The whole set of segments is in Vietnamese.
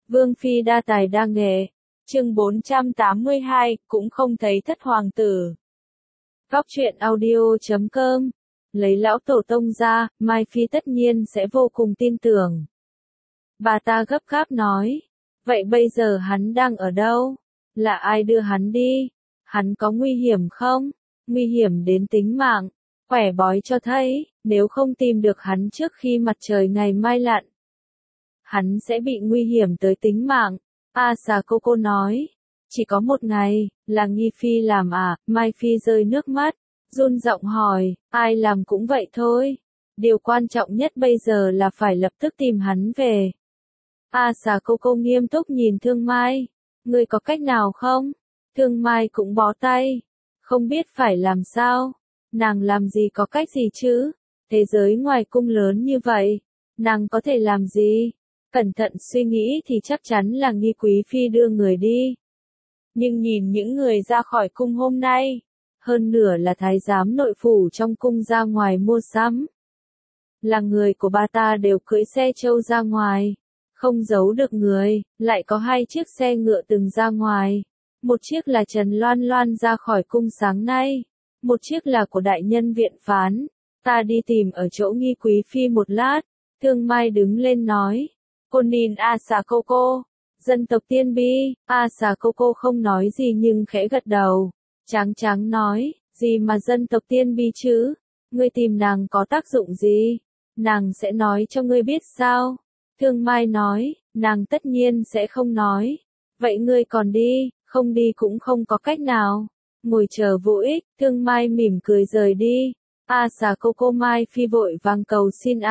Vương phi đa tài đa nghệ. Chương 482, cũng không thấy thất hoàng tử. Góc truyện audio.com. Lấy lão tổ tông ra, Mai Phi tất nhiên sẽ vô cùng tin tưởng. Bà ta gấp gáp nói. Vậy bây giờ hắn đang ở đâu? Là ai đưa hắn đi? Hắn có nguy hiểm không? Nguy hiểm đến tính mạng. Quẻ bói cho thấy, nếu không tìm được hắn trước khi mặt trời ngày mai lặn, hắn sẽ bị nguy hiểm tới tính mạng. Asakoko nói. Chỉ có một ngày, là Nghi Phi làm à? Mai Phi rơi nước mắt, run giọng hỏi, ai làm cũng vậy thôi. Điều quan trọng nhất bây giờ là phải lập tức tìm hắn về. Asakoko nghiêm túc nhìn Thương Mai. Ngươi có cách nào không? Thương Mai cũng bó tay. Không biết phải làm sao. Nàng làm gì có cách gì chứ? Thế giới ngoài cung lớn như vậy, nàng có thể làm gì? Cẩn thận suy nghĩ thì chắc chắn là Nghi Quý Phi đưa người đi. Nhưng nhìn những người ra khỏi cung hôm nay, hơn nửa là thái giám nội phủ trong cung ra ngoài mua sắm. Là người của bà ta đều cưỡi xe trâu ra ngoài, không giấu được người, lại có 2 chiếc xe ngựa từng ra ngoài. Một chiếc là Trần Loan Loan ra khỏi cung sáng nay, một chiếc là của đại nhân viện phán. Ta đi tìm ở chỗ Nghi Quý Phi một lát. Thương Mai đứng lên nói. Cô nhìn Asakoko. Dân tộc Tiên Bi. Asakoko không nói gì nhưng khẽ gật đầu. Tráng tráng nói, gì mà dân tộc Tiên Bi chứ? Ngươi tìm nàng có tác dụng gì? Nàng sẽ nói cho ngươi biết sao? Thương Mai nói, nàng tất nhiên sẽ không nói. Vậy ngươi còn đi, không đi cũng không có cách nào. Ngồi chờ vô ích, Thương Mai mỉm cười rời đi. Asakoko Mai Phi vội vàng cầu xin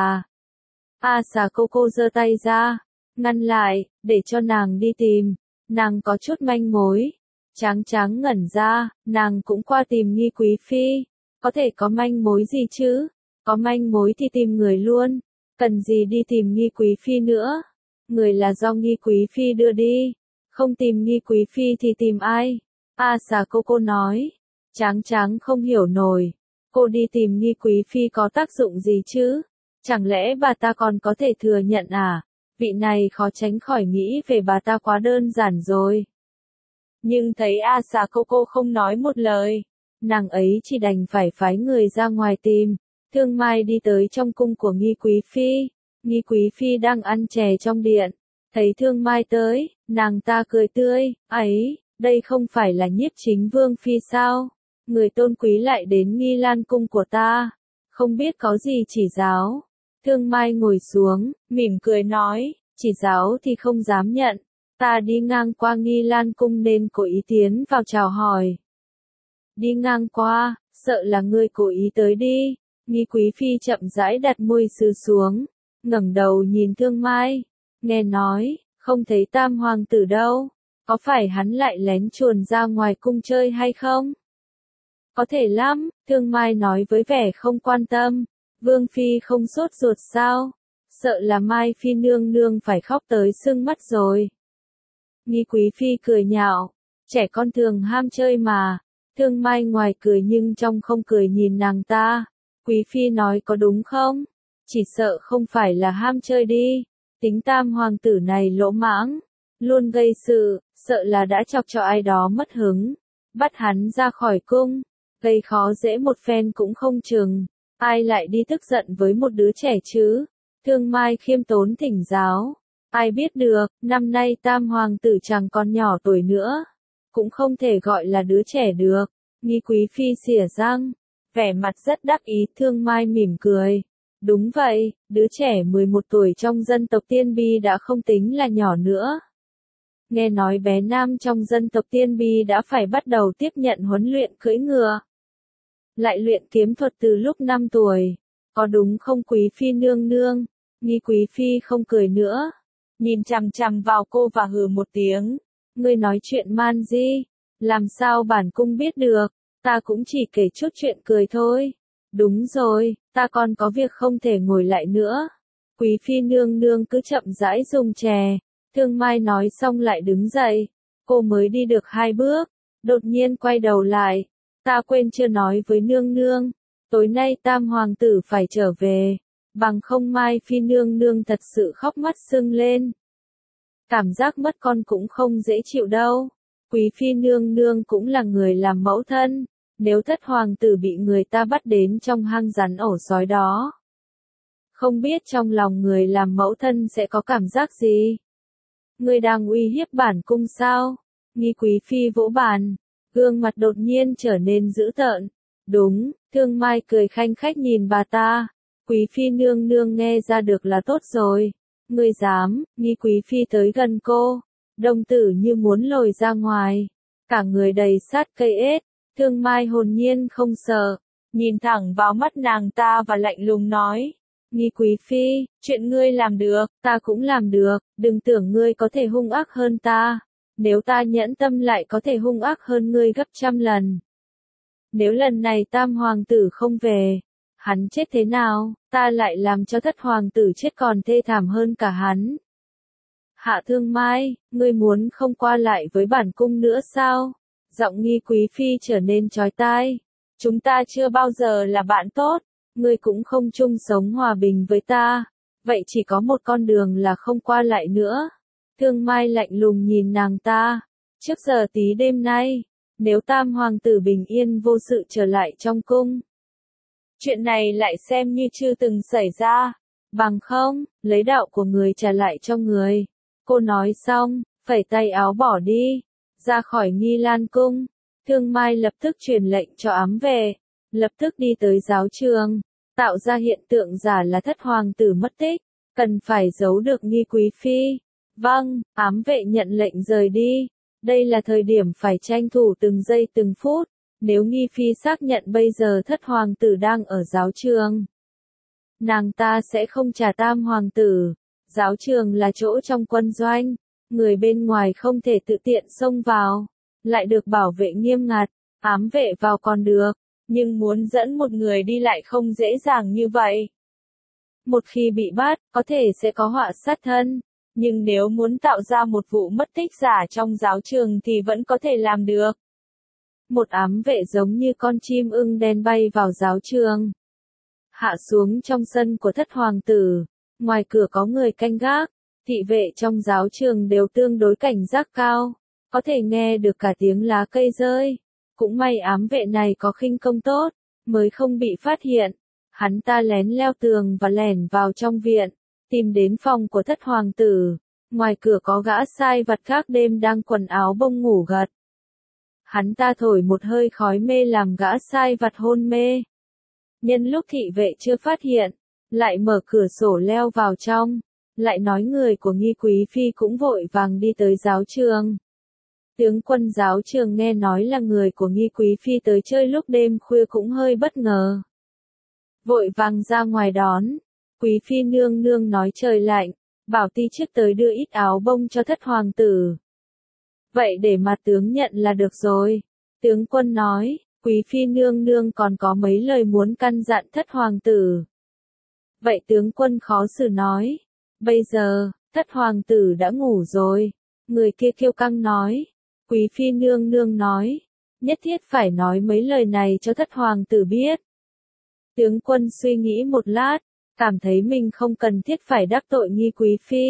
Asakoko giơ tay ra, ngăn lại, để cho nàng đi tìm. Nàng có chút manh mối. Tráng tráng ngẩn ra, nàng cũng qua tìm Nghi Quý Phi. Có thể có manh mối gì chứ? Có manh mối thì tìm người luôn. Cần gì đi tìm Nghi Quý Phi nữa? Người là do Nghi Quý Phi đưa đi. Không tìm Nghi Quý Phi thì tìm ai? Asakoko nói. Tráng tráng không hiểu nổi. Cô đi tìm Nghi Quý Phi có tác dụng gì chứ? Chẳng lẽ bà ta còn có thể thừa nhận à? Vị này khó tránh khỏi nghĩ về bà ta quá đơn giản rồi. Nhưng thấy Asakoko không nói một lời, nàng ấy chỉ đành phải phái người ra ngoài tìm. Thương Mai đi tới trong cung của Nghi Quý Phi. Nghi Quý Phi đang ăn chè trong điện. Thấy Thương Mai tới, nàng ta cười tươi, ấy, đây không phải là Nhiếp Chính Vương Phi sao? Người tôn quý lại đến Nghi Lan cung của ta. Không biết có gì chỉ giáo. Thương Mai ngồi xuống, mỉm cười nói, chỉ giáo thì không dám nhận. Ta đi ngang qua Nghi Lan cung nên cố ý tiến vào chào hỏi. Đi ngang qua, sợ là ngươi cố ý tới đi. Nghi Quý Phi chậm rãi đặt môi sứ xuống, ngẩng đầu nhìn Thương Mai. Nghe nói, không thấy Tam hoàng tử đâu. Có phải hắn lại lén chuồn ra ngoài cung chơi hay không? Có thể lắm, Thương Mai nói với vẻ không quan tâm. Vương Phi không sốt ruột sao? Sợ là Mai Phi nương nương phải khóc tới sưng mắt rồi. Nghi Quý Phi cười nhạo. Trẻ con thường ham chơi mà. Thương Mai ngoài cười nhưng trong không cười nhìn nàng ta. Quý Phi nói có đúng không? Chỉ sợ không phải là ham chơi đi. Tính Tam hoàng tử này lỗ mãng, luôn gây sự, sợ là đã chọc cho ai đó mất hứng. Bắt hắn ra khỏi cung, gây khó dễ một phen cũng không chừng. Ai lại đi tức giận với một đứa trẻ chứ? Thương Mai khiêm tốn thỉnh giáo. Ai biết được, năm nay Tam hoàng tử chẳng còn nhỏ tuổi nữa. Cũng không thể gọi là đứa trẻ được. Nghi Quý Phi xỉa răng, vẻ mặt rất đắc ý. Thương Mai mỉm cười. Đúng vậy, đứa trẻ 11 tuổi trong dân tộc Tiên Bi đã không tính là nhỏ nữa. Nghe nói bé Nam trong dân tộc Tiên Bi đã phải bắt đầu tiếp nhận huấn luyện cưỡi ngựa. Lại luyện kiếm thuật từ lúc 5 tuổi. Có đúng không Quý Phi nương nương? Nghi Quý Phi không cười nữa. Nhìn chằm chằm vào cô và hừ một tiếng. Ngươi nói chuyện man di. Làm sao bản cung biết được? Ta cũng chỉ kể chút chuyện cười thôi. Đúng rồi, ta còn có việc không thể ngồi lại nữa. Quý Phi nương nương cứ chậm rãi dùng chè. Thương Mai nói xong lại đứng dậy. Cô mới đi được 2 bước, đột nhiên quay đầu lại. Ta quên chưa nói với nương nương. Tối nay Tam hoàng tử phải trở về. Bằng không Mai Phi nương nương thật sự khóc mắt sưng lên. Cảm giác mất con cũng không dễ chịu đâu. Quý phi nương nương cũng là người làm mẫu thân, nếu thất hoàng tử bị người ta bắt đến trong hang rắn ổ sói đó. Không biết trong lòng người làm mẫu thân sẽ có cảm giác gì? Người đang uy hiếp bản cung sao? Nghi quý phi vỗ bàn, gương mặt đột nhiên trở nên dữ tợn. Đúng, Thương Mai cười khanh khách nhìn bà ta. Quý phi nương nương nghe ra được là tốt rồi. Ngươi dám, Nghi quý phi tới gần cô. Đồng tử như muốn lồi ra ngoài. Cả người đầy sát cây ết. Thương Mai hồn nhiên không sợ. Nhìn thẳng vào mắt nàng ta và lạnh lùng nói. Nghi quý phi, chuyện ngươi làm được, ta cũng làm được. Đừng tưởng ngươi có thể hung ác hơn ta. Nếu ta nhẫn tâm lại có thể hung ác hơn ngươi gấp trăm lần. Nếu lần này tam hoàng tử không về, hắn chết thế nào, ta lại làm cho thất hoàng tử chết còn thê thảm hơn cả hắn. Hạ Thương Mai, ngươi muốn không qua lại với bản cung nữa sao? Giọng Nghi quý phi trở nên chói tai. Chúng ta chưa bao giờ là bạn tốt, ngươi cũng không chung sống hòa bình với ta. Vậy chỉ có một con đường là không qua lại nữa. Thương Mai lạnh lùng nhìn nàng ta. Trước giờ tí đêm nay, nếu tam hoàng tử bình yên vô sự trở lại trong cung, chuyện này lại xem như chưa từng xảy ra. Bằng không, lấy đạo của người trả lại cho người. Cô nói xong, phẩy tay áo bỏ đi, ra khỏi Nghi Lan cung. Thương Mai lập tức truyền lệnh cho ám vệ, lập tức đi tới giáo trường, tạo ra hiện tượng giả là thất hoàng tử mất tích, cần phải giấu được Nghi quý phi. Vâng, ám vệ nhận lệnh rời đi. Đây là thời điểm phải tranh thủ từng giây từng phút. Nếu Nghi phi xác nhận bây giờ thất hoàng tử đang ở giáo trường, nàng ta sẽ không trả tam hoàng tử. Giáo trường là chỗ trong quân doanh, người bên ngoài không thể tự tiện xông vào, lại được bảo vệ nghiêm ngặt. Ám vệ vào còn được, nhưng muốn dẫn một người đi lại không dễ dàng như vậy. Một khi bị bắt, có thể sẽ có họa sát thân. Nhưng nếu muốn tạo ra một vụ mất tích giả trong giáo trường thì vẫn có thể làm được. Một ám vệ giống như con chim ưng đen bay vào giáo trường, hạ xuống trong sân của thất hoàng tử. Ngoài cửa có người canh gác, thị vệ trong giáo trường đều tương đối cảnh giác cao, có thể nghe được cả tiếng lá cây rơi. Cũng may ám vệ này có khinh công tốt, mới không bị phát hiện. Hắn ta lén leo tường và lẻn vào trong viện, tìm đến phòng của thất hoàng tử. Ngoài cửa có gã sai vặt khác đêm đang quần áo bông ngủ gật. Hắn ta thổi một hơi khói mê làm gã sai vặt hôn mê. Nhân lúc thị vệ chưa phát hiện, lại mở cửa sổ leo vào trong, lại nói người của Nghi quý phi cũng vội vàng đi tới giáo trường. Tướng quân giáo trường nghe nói là người của Nghi quý phi tới chơi lúc đêm khuya cũng hơi bất ngờ. Vội vàng ra ngoài đón. Quý phi nương nương nói trời lạnh, bảo ti trước tới đưa ít áo bông cho thất hoàng tử. Vậy để mà tướng nhận là được rồi. Tướng quân nói, quý phi nương nương còn có mấy lời muốn căn dặn thất hoàng tử. Vậy tướng quân khó xử nói, bây giờ, thất hoàng tử đã ngủ rồi. Người kia kiêu căng nói, quý phi nương nương nói, nhất thiết phải nói mấy lời này cho thất hoàng tử biết. Tướng quân suy nghĩ một lát, cảm thấy mình không cần thiết phải đắc tội Nghi quý phi.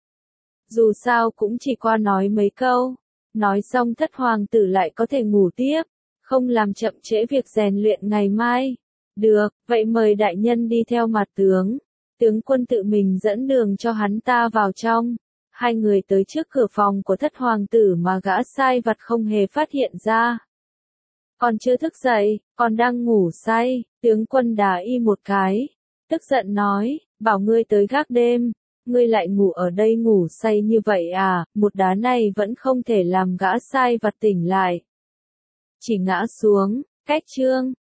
Dù sao cũng chỉ qua nói mấy câu, nói xong thất hoàng tử lại có thể ngủ tiếp, không làm chậm trễ việc rèn luyện ngày mai. Được, vậy mời đại nhân đi theo mặt tướng. Tướng quân tự mình dẫn đường cho hắn ta vào trong. Hai người tới trước cửa phòng của thất hoàng tử mà gã sai vặt không hề phát hiện ra. Còn chưa thức dậy, còn đang ngủ say. Tướng quân đá y một cái, tức giận nói, bảo ngươi tới gác đêm, ngươi lại ngủ ở đây ngủ say như vậy à? Một đá này vẫn không thể làm gã sai vặt tỉnh lại, chỉ ngã xuống. Cách chương